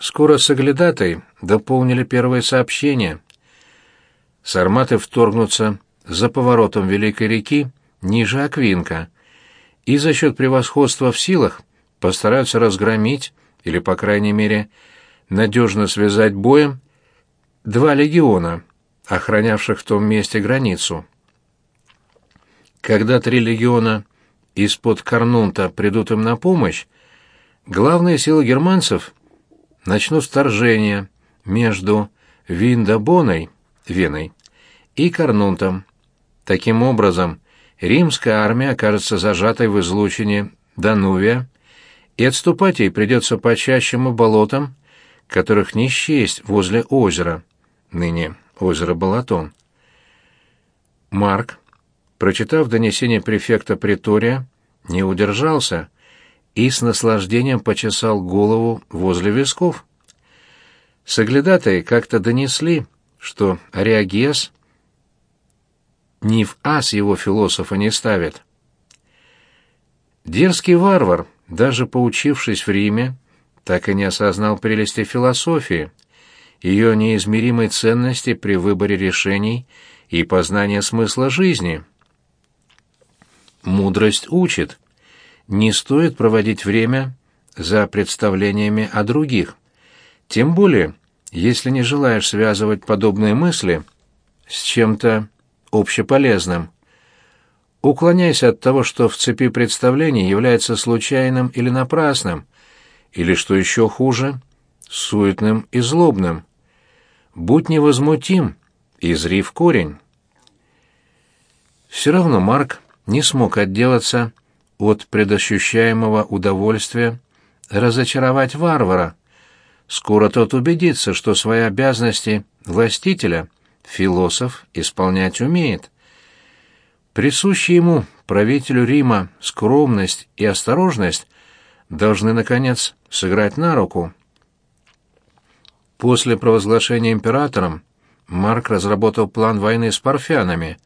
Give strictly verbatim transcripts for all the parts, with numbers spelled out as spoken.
Скоро соглядатые дополнили первые сообщения. Сарматы вторгнутся за поворотом Великой реки ниже Аквинка и за счет превосходства в силах постараются разгромить, или, по крайней мере, надежно связать боем два легиона, охранявших в том месте границу. Когда три легиона из-под Карнунта придут им на помощь, главные силы германцев начнут вторжение между Виндобоной, Веной, и Карнунтом. Таким образом, римская армия окажется зажатой в излучине Данувия, и отступать ей придется по чащему болотам, которых не счесть возле озера, ныне озеро Балатон. Марк, прочитав донесение префекта Претория, не удержался и с наслаждением почесал голову возле висков. Соглядатые как-то донесли, что Ариагес ни в ас его философа не ставит. Дерзкий варвар, даже поучившись в Риме, так и не осознал прелести философии, ее неизмеримой ценности при выборе решений и познания смысла жизни. Мудрость учит: не стоит проводить время за представлениями о других, тем более, если не желаешь связывать подобные мысли с чем-то общеполезным. Уклоняйся от того, что в цепи представлений является случайным или напрасным, или, что еще хуже, суетным и злобным. Будь невозмутим и зри в корень. Все равно Марк не смог отделаться от предощущаемого удовольствия разочаровать варвара. Скоро тот убедится, что свои обязанности властителя философ исполнять умеет. Присущие ему, правителю Рима, скромность и осторожность должны, наконец, сыграть на руку. После провозглашения императором Марк разработал план войны с парфянами.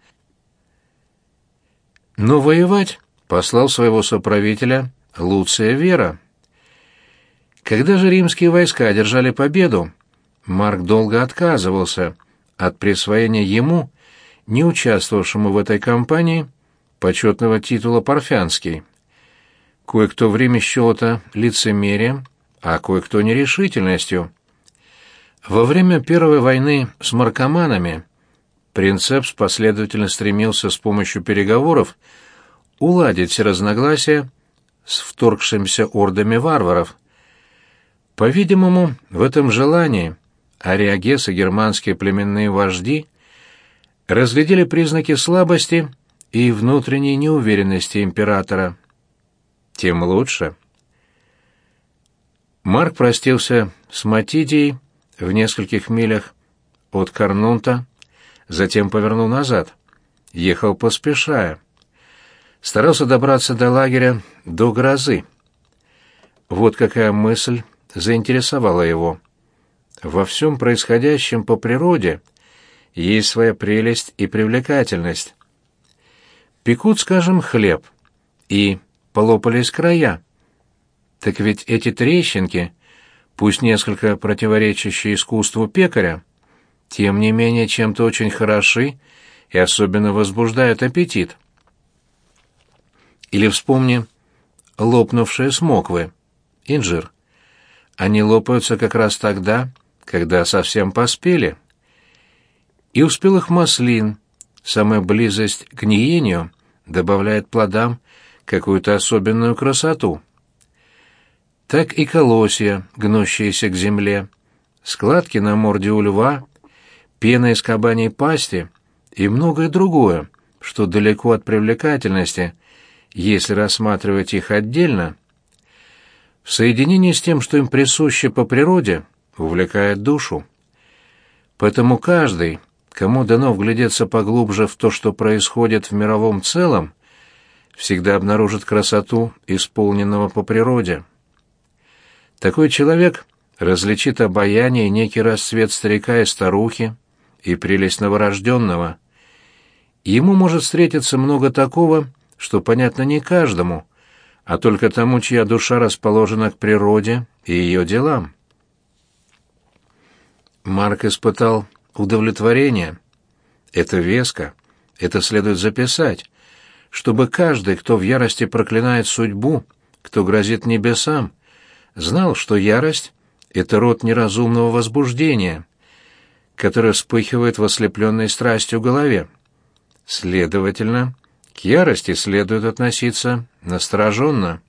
Но воевать послал своего соправителя Луция Вера. Когда же римские войска одержали победу, Марк долго отказывался от присвоения ему, не участвовавшему в этой кампании, почетного титула парфянский. Кое-кто в Риме счел это лицемерием, а кое-кто нерешительностью. Во время Первой войны с маркоманами принцепс последовательно стремился с помощью переговоров уладить все разногласия с вторгшимися ордами варваров. По-видимому, в этом желании Ариагес и германские племенные вожди разглядели признаки слабости и внутренней неуверенности императора. Тем лучше. Марк простился с Матидией в нескольких милях от Карнунта, затем повернул назад, ехал поспешая. Старался добраться до лагеря до грозы. Вот какая мысль заинтересовала его. Во всем происходящем по природе есть своя прелесть и привлекательность. Пекут, скажем, хлеб, и полопались края. Так ведь эти трещинки, пусть несколько противоречащие искусству пекаря, тем не менее чем-то очень хороши и особенно возбуждают аппетит. Или вспомни лопнувшие смоквы, инжир. Они лопаются как раз тогда, когда совсем поспели. И у спелых маслин самая близость к гниению добавляет плодам какую-то особенную красоту. Так и колосья, гнущиеся к земле, складки на морде у льва, пена из кабаней пасти и многое другое, что далеко от привлекательности, если рассматривать их отдельно, в соединении с тем, что им присуще по природе, увлекает душу. Поэтому каждый, кому дано вглядеться поглубже в то, что происходит в мировом целом, всегда обнаружит красоту исполненного по природе. Такой человек различит обаяние и некий расцвет старика и старухи, и прелесть новорожденного. Ему может встретиться много такого, что понятно не каждому, а только тому, чья душа расположена к природе и ее делам. Марк испытал удовлетворение. Это веско, это следует записать, чтобы каждый, кто в ярости проклинает судьбу, кто грозит небесам, знал, что ярость — это род неразумного возбуждения, которое вспыхивает в ослепленной страстью голове. Следовательно, к ярости следует относиться настороженно.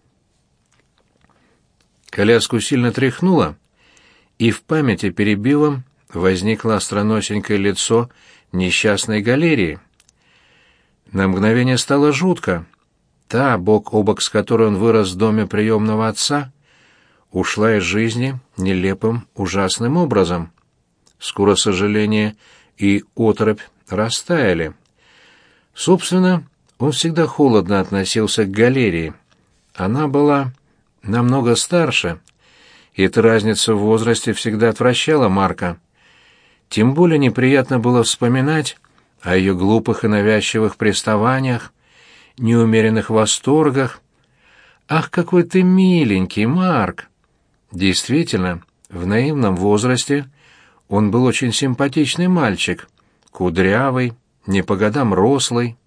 Коляску сильно тряхнуло, и в памяти перебилом возникло остроносенькое лицо несчастной галерии. На мгновение стало жутко. Та, бок о бок с которой он вырос в доме приемного отца, ушла из жизни нелепым, ужасным образом. Скоро сожаление и оторопь растаяли. Собственно, он всегда холодно относился к галерии. Она была намного старше, и эта разница в возрасте всегда отвращала Марка. Тем более неприятно было вспоминать о ее глупых и навязчивых приставаниях, неумеренных восторгах. «Ах, какой ты миленький, Марк!» Действительно, в наивном возрасте он был очень симпатичный мальчик, кудрявый, не по годам рослый.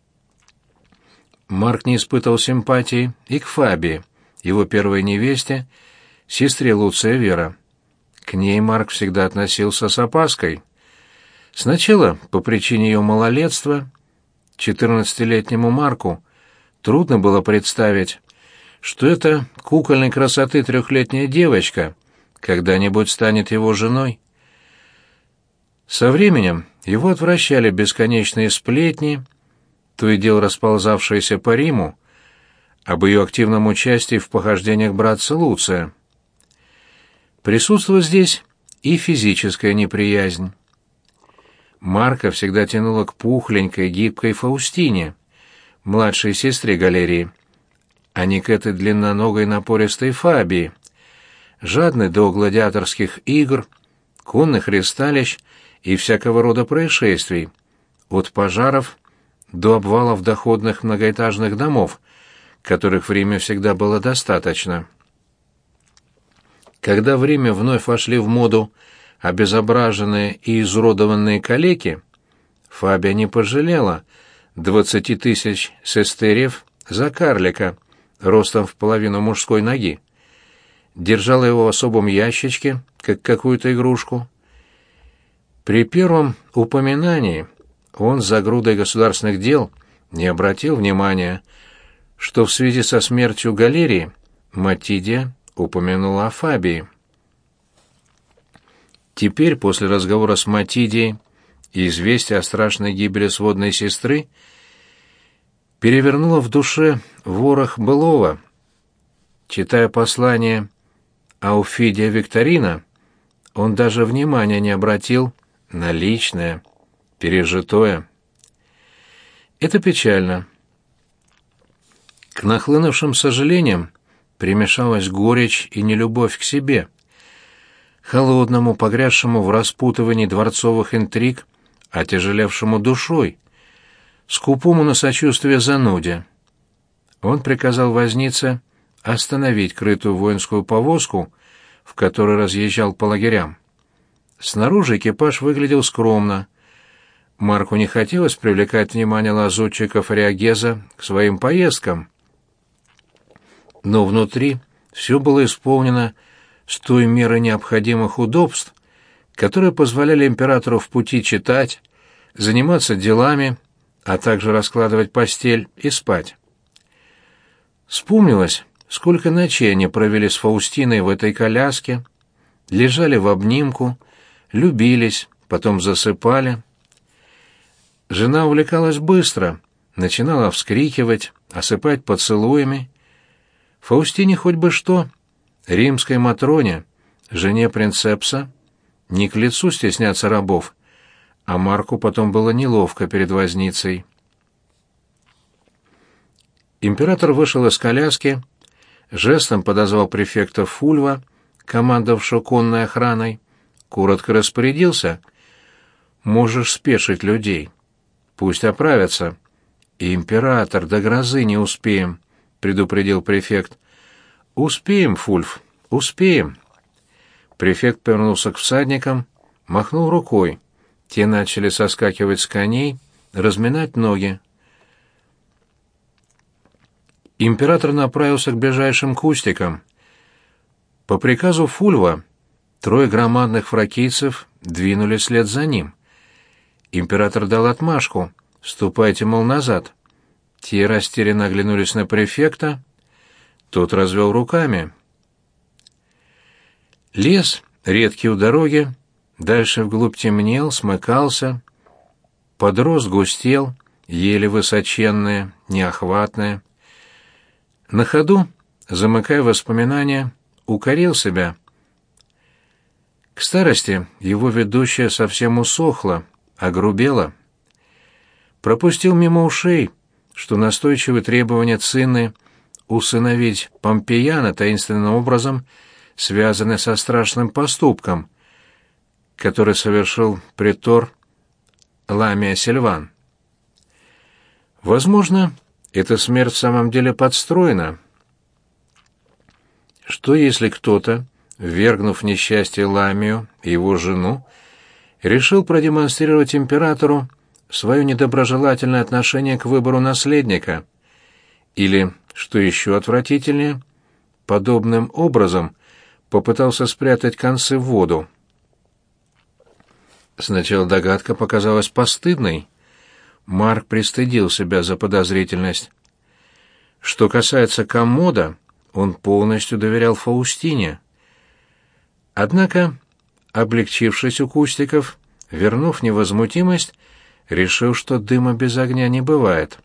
Марк не испытывал симпатии и к Фабии, его первой невесте, сестре Луция Вера. К ней Марк всегда относился с опаской. Сначала, по причине ее малолетства, четырнадцатилетнему Марку трудно было представить, что эта кукольной красоты трехлетняя девочка когда-нибудь станет его женой. Со временем его отвращали бесконечные сплетни, то и дело расползавшиеся по Риму, об ее активном участии в похождениях братца Луция. Присутствовала здесь и физическая неприязнь. Марка всегда тянула к пухленькой, гибкой Фаустине, младшей сестре Галерии, а не к этой длинноногой напористой Фабии, жадной до гладиаторских игр, конных ристалищ и всякого рода происшествий, от пожаров до обвалов доходных многоэтажных домов, которых в Риме всегда было достаточно. Когда в Риме вновь вошли в моду обезображенные и изуродованные калеки, Фабия не пожалела двадцати тысяч сестериев за карлика, ростом в половину мужской ноги. Держала его в особом ящичке, как какую-то игрушку. При первом упоминании он за грудой государственных дел не обратил внимания, что в связи со смертью Галерии Матидия упомянула о Фабии. Теперь, после разговора с Матидией и известия о страшной гибели сводной сестры, перевернуло в душе ворох былого. Читая послание Ауфидия Викторина, он даже внимания не обратил на личное, пережитое. Это печально. К нахлынувшим сожалениям примешалась горечь и нелюбовь к себе, холодному, погрязшему в распутывании дворцовых интриг, отяжелевшему душой, скупому на сочувствие зануде. Он приказал вознице остановить крытую воинскую повозку, в которой разъезжал по лагерям. Снаружи экипаж выглядел скромно. Марку не хотелось привлекать внимание лазутчиков Реагеза к своим поездкам. Но внутри все было исполнено с той мерой необходимых удобств, которые позволяли императору в пути читать, заниматься делами, а также раскладывать постель и спать. Вспомнилось, сколько ночей они провели с Фаустиной в этой коляске, лежали в обнимку, любились, потом засыпали. Жена увлекалась быстро, начинала вскрикивать, осыпать поцелуями. Фаустине хоть бы что, римской Матроне, жене принцепса, не к лицу стесняться рабов, а Марку потом было неловко перед возницей. Император вышел из коляски, жестом подозвал префекта Фульва, командовавшего конной охраной, коротко распорядился: «Можешь спешить людей, пусть оправятся». «Император, до грозы не успеем», — предупредил префект. «Успеем, Фульв, успеем». Префект повернулся к всадникам, махнул рукой. Те начали соскакивать с коней, разминать ноги. Император направился к ближайшим кустикам. По приказу Фульва трое громадных фракийцев двинулись вслед за ним. Император дал отмашку: «Ступайте, мол, назад». Те растерянно оглянулись на префекта. Тот развел руками. Лес, редкий у дороги, дальше вглубь темнел, смыкался. Подрост густел, ели высоченные, неохватные. На ходу, замыкая воспоминания, укорил себя. К старости его ведущая совсем усохла, огрубела. Пропустил мимо ушей, что настойчивые требования Цинны усыновить Помпеяна таинственным образом связаны со страшным поступком, который совершил претор Ламия Сильван. Возможно, эта смерть в самом деле подстроена. Что если кто-то, ввергнув в несчастье Ламию и его жену, решил продемонстрировать императору свое недоброжелательное отношение к выбору наследника? Или, что еще отвратительнее, подобным образом попытался спрятать концы в воду? Сначала догадка показалась постыдной. Марк пристыдил себя за подозрительность. Что касается комода, он полностью доверял Фаустине. Однако, облегчившись у кустиков, вернув невозмутимость, решил, что дыма без огня не бывает.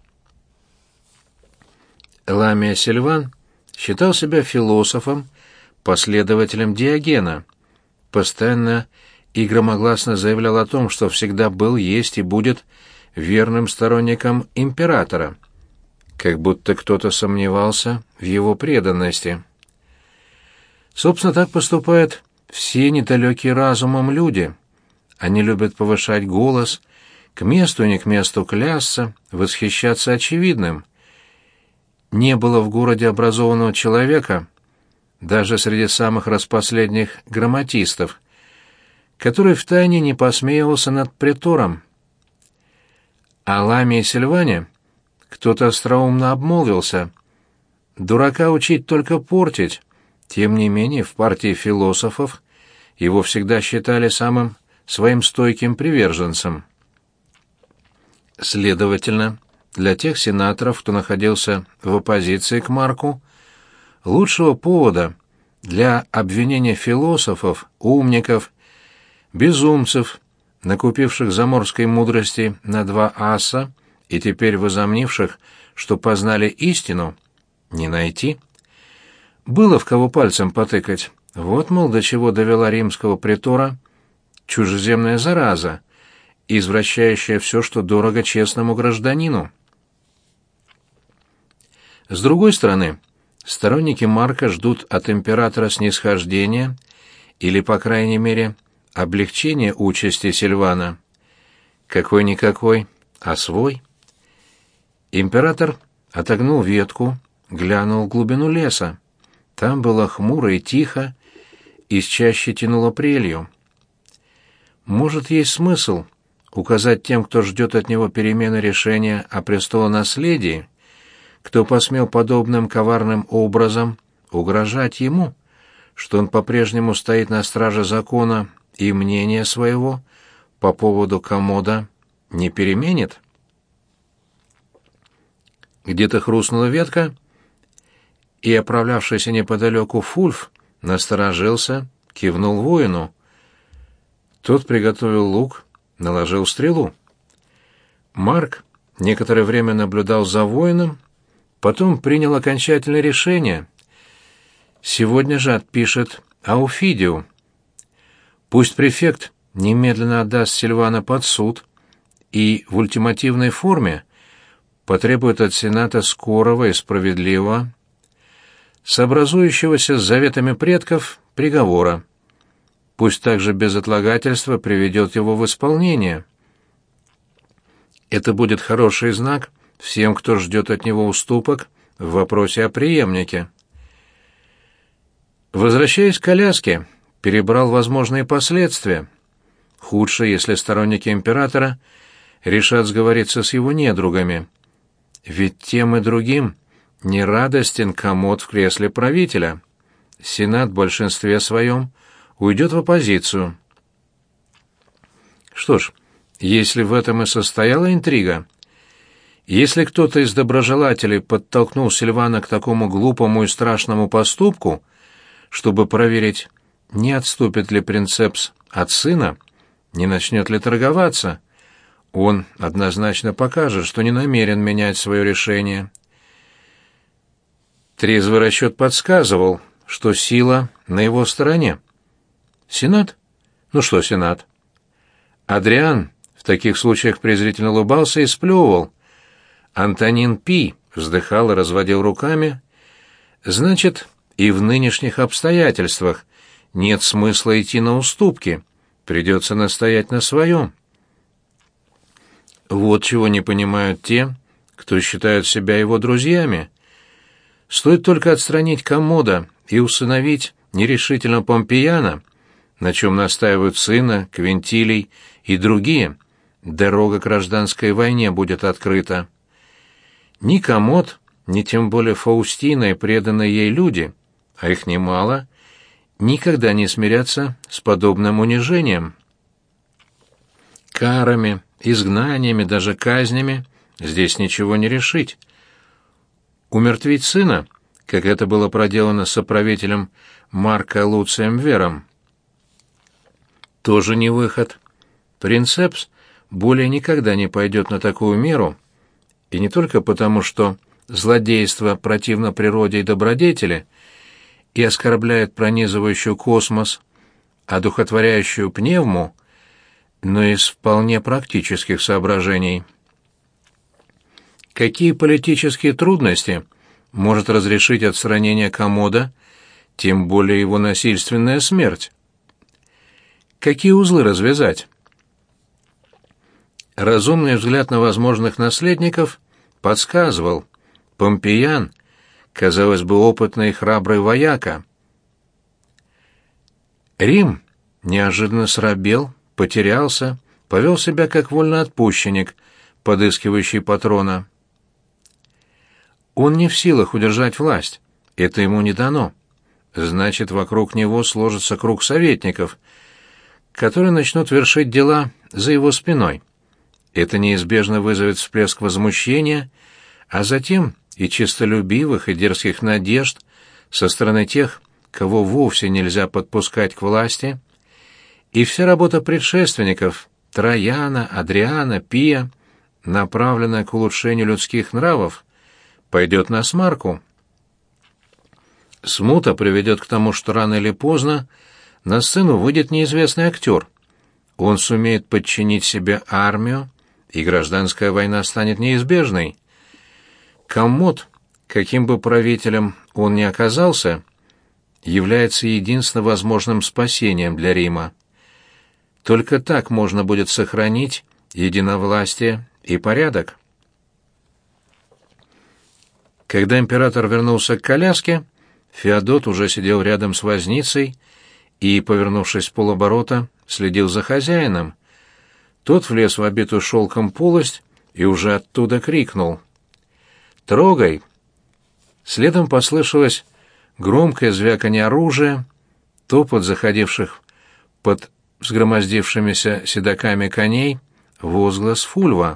Ламия Сильван считал себя философом, последователем Диогена, постоянно и громогласно заявлял о том, что всегда был, есть и будет верным сторонником императора, как будто кто-то сомневался в его преданности. Собственно, так поступают все недалекие разумом люди. Они любят повышать голос, к месту и не к месту клясться, восхищаться очевидным. Не было в городе образованного человека, даже среди самых распоследних грамматистов, который втайне не посмеивался над претором. О Ламии и Сильване кто-то остроумно обмолвился: дурака учить только портить. Тем не менее, в партии философов его всегда считали самым своим стойким приверженцем. Следовательно, для тех сенаторов, кто находился в оппозиции к Марку, лучшего повода для обвинения философов, умников, безумцев, накупивших заморской мудрости на два аса и теперь возомнивших, что познали истину, не найти. Было в кого пальцем потыкать. Вот, мол, до чего довела римского претора чужеземная зараза, извращающая все, что дорого честному гражданину. С другой стороны, сторонники Марка ждут от императора снисхождения или, по крайней мере, облегчения участи Сильвана. Какой-никакой, а свой. Император отогнул ветку, глянул в глубину леса. Там было хмуро и тихо, из чащи тянуло прелью. Может, есть смысл указать тем, кто ждет от него перемены решения о престолонаследии, кто посмел подобным коварным образом угрожать ему, что он по-прежнему стоит на страже закона и мнения своего по поводу комода не переменит? Где-то хрустнула ветка, и оправлявшийся неподалеку Фульф насторожился, кивнул воину. Тот приготовил лук, наложил стрелу. Марк некоторое время наблюдал за воином, потом принял окончательное решение. Сегодня же отпишет Ауфидию. Пусть префект немедленно отдаст Сильвана под суд и в ультимативной форме потребует от Сената скорого и справедливого, сообразующегося с заветами предков, приговора. Пусть также без отлагательства приведет его в исполнение. Это будет хороший знак всем, кто ждет от него уступок в вопросе о преемнике. Возвращаясь к коляске, перебрал возможные последствия. Худше, если сторонники императора решат сговориться с его недругами. Ведь тем и другим не радостен комод в кресле правителя. Сенат в большинстве своем уйдет в оппозицию. Что ж, если в этом и состояла интрига, если кто-то из доброжелателей подтолкнул Сильвана к такому глупому и страшному поступку, чтобы проверить, не отступит ли принцепс от сына, не начнет ли торговаться, он однозначно покажет, что не намерен менять свое решение. Трезвый расчет подсказывал, что сила на его стороне. Сенат? Ну что Сенат? Адриан в таких случаях презрительно улыбался и сплевывал. Антонин Пи вздыхал и разводил руками. Значит, и в нынешних обстоятельствах нет смысла идти на уступки, придется настоять на своем. Вот чего не понимают те, кто считают себя его друзьями. Стоит только отстранить Коммода и усыновить нерешительно Помпеяна, на чем настаивают сына, Квинтилий и другие, дорога к гражданской войне будет открыта. Ни Коммод, ни тем более Фаустина и преданные ей люди, а их немало, никогда не смирятся с подобным унижением. Карами, изгнаниями, даже казнями здесь ничего не решить. Умертвить сына, как это было проделано с соправителем Марко Луцием Вером, тоже не выход. Принцепс более никогда не пойдет на такую меру, и не только потому, что злодейство противно природе и добродетели и оскорбляет пронизывающую космос, одухотворяющую пневму, но и из вполне практических соображений. Какие политические трудности может разрешить отстранение Коммода, тем более его насильственная смерть? Какие узлы развязать? Разумный взгляд на возможных наследников подсказывал: Помпеян, казалось бы, опытный и храбрый вояка. Рим неожиданно срабел, потерялся, повел себя как вольноотпущенник, подыскивающий патрона. Он не в силах удержать власть, это ему не дано. Значит, вокруг него сложится круг советников, которые начнут вершить дела за его спиной. Это неизбежно вызовет всплеск возмущения, а затем и честолюбивых, и дерзких надежд со стороны тех, кого вовсе нельзя подпускать к власти, и вся работа предшественников Траяна, Адриана, Пия, направленная к улучшению людских нравов, пойдет на смарку. Смута приведет к тому, что рано или поздно на сцену выйдет неизвестный актер. Он сумеет подчинить себе армию, и гражданская война станет неизбежной. Коммод, каким бы правителем он ни оказался, является единственно возможным спасением для Рима. Только так можно будет сохранить единовластие и порядок. Когда император вернулся к коляске, Феодот уже сидел рядом с возницей и, повернувшись в полоборота, следил за хозяином. Тот влез в обитую шелком полость и уже оттуда крикнул: «Трогай!». Следом послышалось громкое звяканье оружия, топот заходивших под взгромоздившимися седаками коней, возглас Фульва.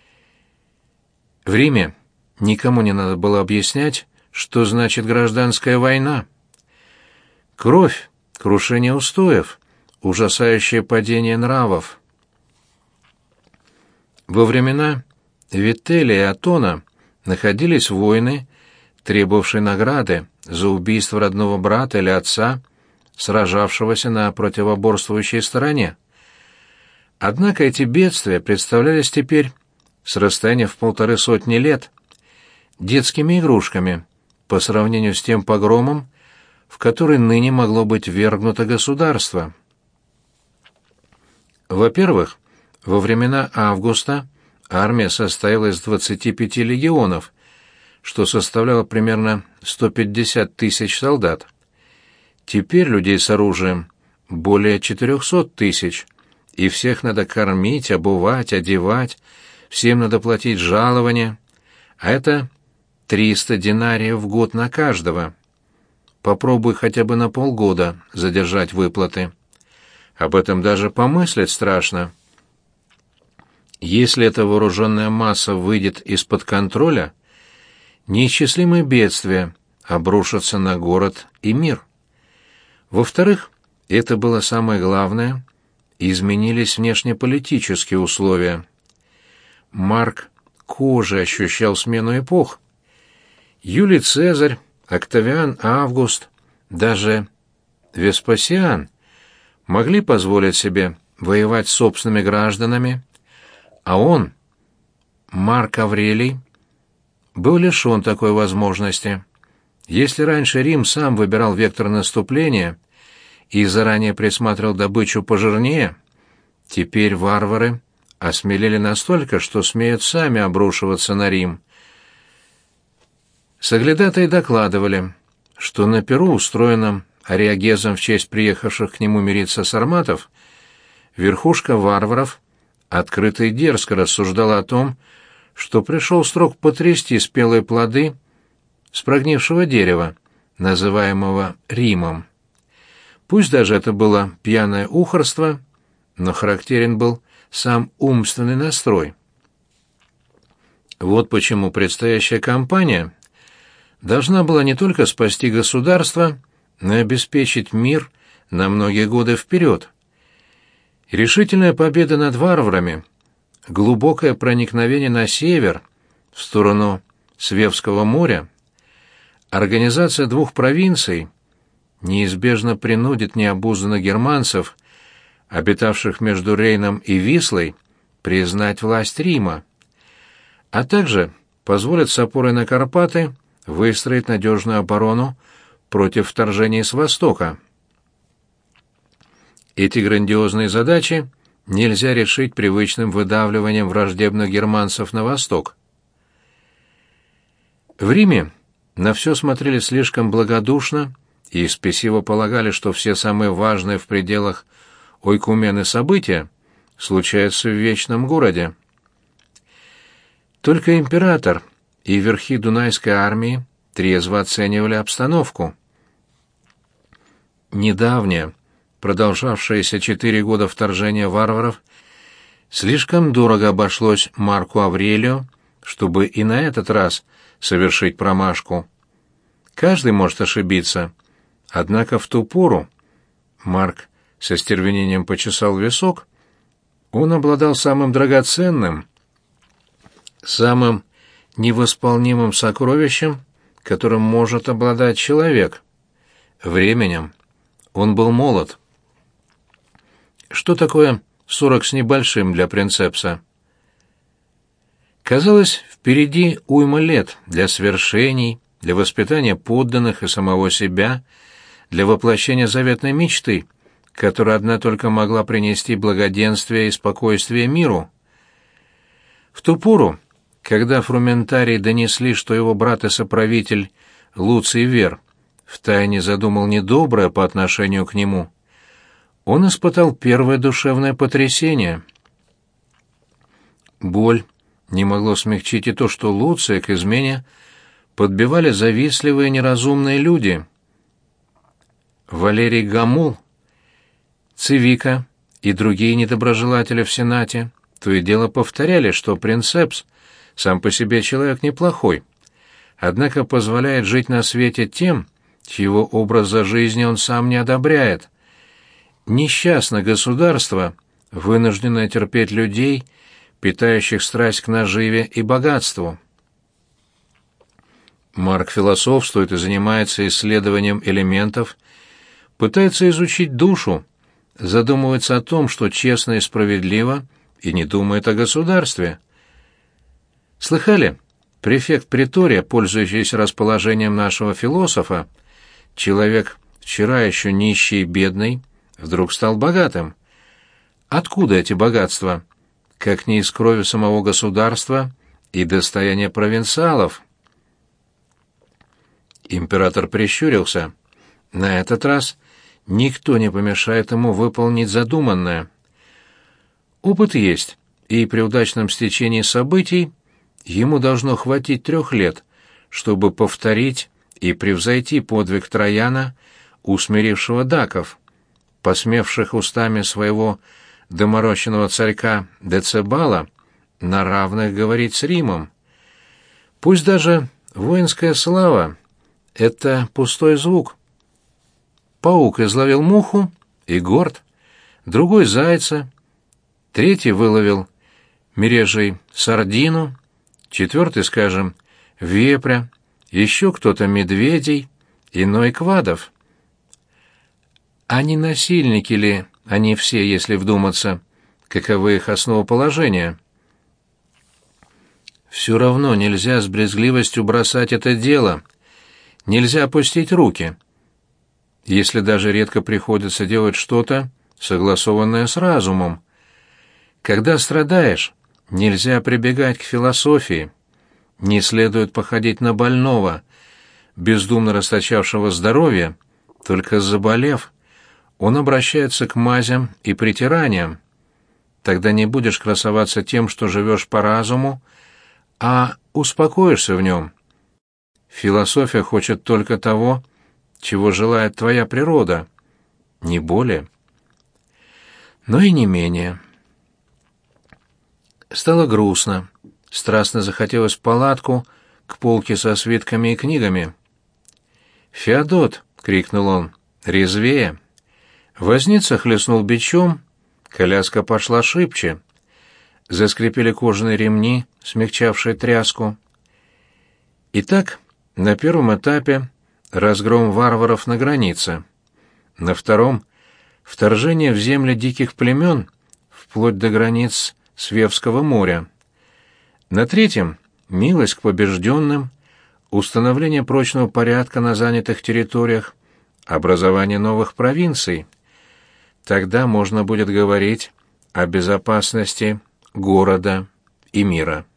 В Риме никому не надо было объяснять, что значит гражданская война. Кровь, крушение устоев, ужасающее падение нравов. Во времена Вителия и Атона находились войны, требовавшие награды за убийство родного брата или отца, сражавшегося на противоборствующей стороне. Однако эти бедствия представлялись теперь, с расстояния в полторы сотни лет, детскими игрушками по сравнению с тем погромом, в который ныне могло быть ввергнуто государство. Во-первых, во времена Августа армия состояла из двадцати пяти легионов, что составляло примерно сто пятьдесят тысяч солдат. Теперь людей с оружием более четырехсот тысяч, и всех надо кормить, обувать, одевать, всем надо платить жалование, а это триста динариев в год на каждого. Попробуй хотя бы на полгода задержать выплаты. Об этом даже помыслить страшно. Если эта вооруженная масса выйдет из-под контроля, неисчислимые бедствия обрушатся на город и мир. Во-вторых, это было самое главное, изменились внешнеполитические условия. Марк кожей ощущал смену эпох. Юлий Цезарь, Октавиан Август, даже Веспасиан могли позволить себе воевать с собственными гражданами, а он, Марк Аврелий, был лишен такой возможности. Если раньше Рим сам выбирал вектор наступления и заранее присматривал добычу пожирнее, теперь варвары осмелели настолько, что смеют сами обрушиваться на Рим. Соглядатаи докладывали, что на пиру, устроенном Ариагезом в честь приехавших к нему мириться сарматов, верхушка варваров открыто и дерзко рассуждала о том, что пришел срок потрясти спелые плоды с прогнившего дерева, называемого Римом. Пусть даже это было пьяное ухорство, но характерен был сам умственный настрой. Вот почему предстоящая кампания должна была не только спасти государство, но и обеспечить мир на многие годы вперед. Решительная победа над варварами, глубокое проникновение на север, в сторону Свевского моря, организация двух провинций неизбежно принудит необузданных германцев, обитавших между Рейном и Вислой, признать власть Рима, а также позволит с опорой на Карпаты выстроить надежную оборону против вторжений с востока. Эти грандиозные задачи нельзя решить привычным выдавливанием враждебных германцев на восток. В Риме на все смотрели слишком благодушно и спесиво полагали, что все самые важные в пределах ойкумены события случаются в вечном городе. Только император и верхи Дунайской армии трезво оценивали обстановку. Недавнее, продолжавшееся четыре года вторжение варваров, слишком дорого обошлось Марку Аврелию, чтобы и на этот раз совершить промашку. Каждый может ошибиться, однако в ту пору Марк со стервенением почесал висок, он обладал самым драгоценным, самым невосполнимым сокровищем, которым может обладать человек — временем. Он был молод. Что такое сорок с небольшим для принцепса? Казалось, впереди уйма лет для свершений, для воспитания подданных и самого себя, для воплощения заветной мечты, которая одна только могла принести благоденствие и спокойствие миру. В ту пору, когда Фрументарий донесли, что его брат и соправитель Луций Вер втайне задумал недоброе по отношению к нему, он испытал первое душевное потрясение. Боль не могло смягчить и то, что Луция к измене подбивали завистливые неразумные люди. Валерий Гамул, Цивика и другие недоброжелатели в Сенате то и дело повторяли, что принцепс сам по себе человек неплохой, однако позволяет жить на свете тем, чьего образа жизни он сам не одобряет. Несчастно государство, вынужденное терпеть людей, питающих страсть к наживе и богатству. Марк философствует и занимается исследованием элементов, пытается изучить душу, задумывается о том, что честно и справедливо, и не думает о государстве. Слыхали? Префект притория, пользующийся расположением нашего философа, человек, вчера еще нищий и бедный, вдруг стал богатым. Откуда эти богатства? Как не из крови самого государства и достояния провинциалов? Император прищурился. На этот раз никто не помешает ему выполнить задуманное. Опыт есть, и при удачном стечении событий ему должно хватить трех лет, чтобы повторить и превзойти подвиг Трояна, усмирившего даков, посмевших устами своего доморощенного царька Децебала на равных говорить с Римом. Пусть даже воинская слава — это пустой звук. Паук изловил муху и горд, другой — зайца, третий выловил мережей сардину, четвертый, скажем, вепря, еще кто-то медведей, иной квадов. А не насильники ли они все, если вдуматься, каковы их основоположения? Все равно нельзя с брезгливостью бросать это дело, нельзя опустить руки, если даже редко приходится делать что-то, согласованное с разумом. Когда страдаешь, нельзя прибегать к философии, не следует походить на больного, бездумно расточавшего здоровье, только заболев, он обращается к мазям и притираниям. Тогда не будешь красоваться тем, что живешь по разуму, а успокоишься в нем. Философия хочет только того, чего желает твоя природа, не более. Но и не менее. Стало грустно, страстно захотелось в палатку, к полке со свитками и книгами. «Феодот!» — крикнул он. «Резвее!» Возница хлестнул бичом, коляска пошла шибче. Заскрипели кожаные ремни, смягчавшие тряску. Итак, на первом этапе разгром варваров на границе. На втором — вторжение в земли диких племен, вплоть до границ Свевского моря. На третьем — милость к побежденным, установление прочного порядка на занятых территориях, образование новых провинций. Тогда можно будет говорить о безопасности города и мира.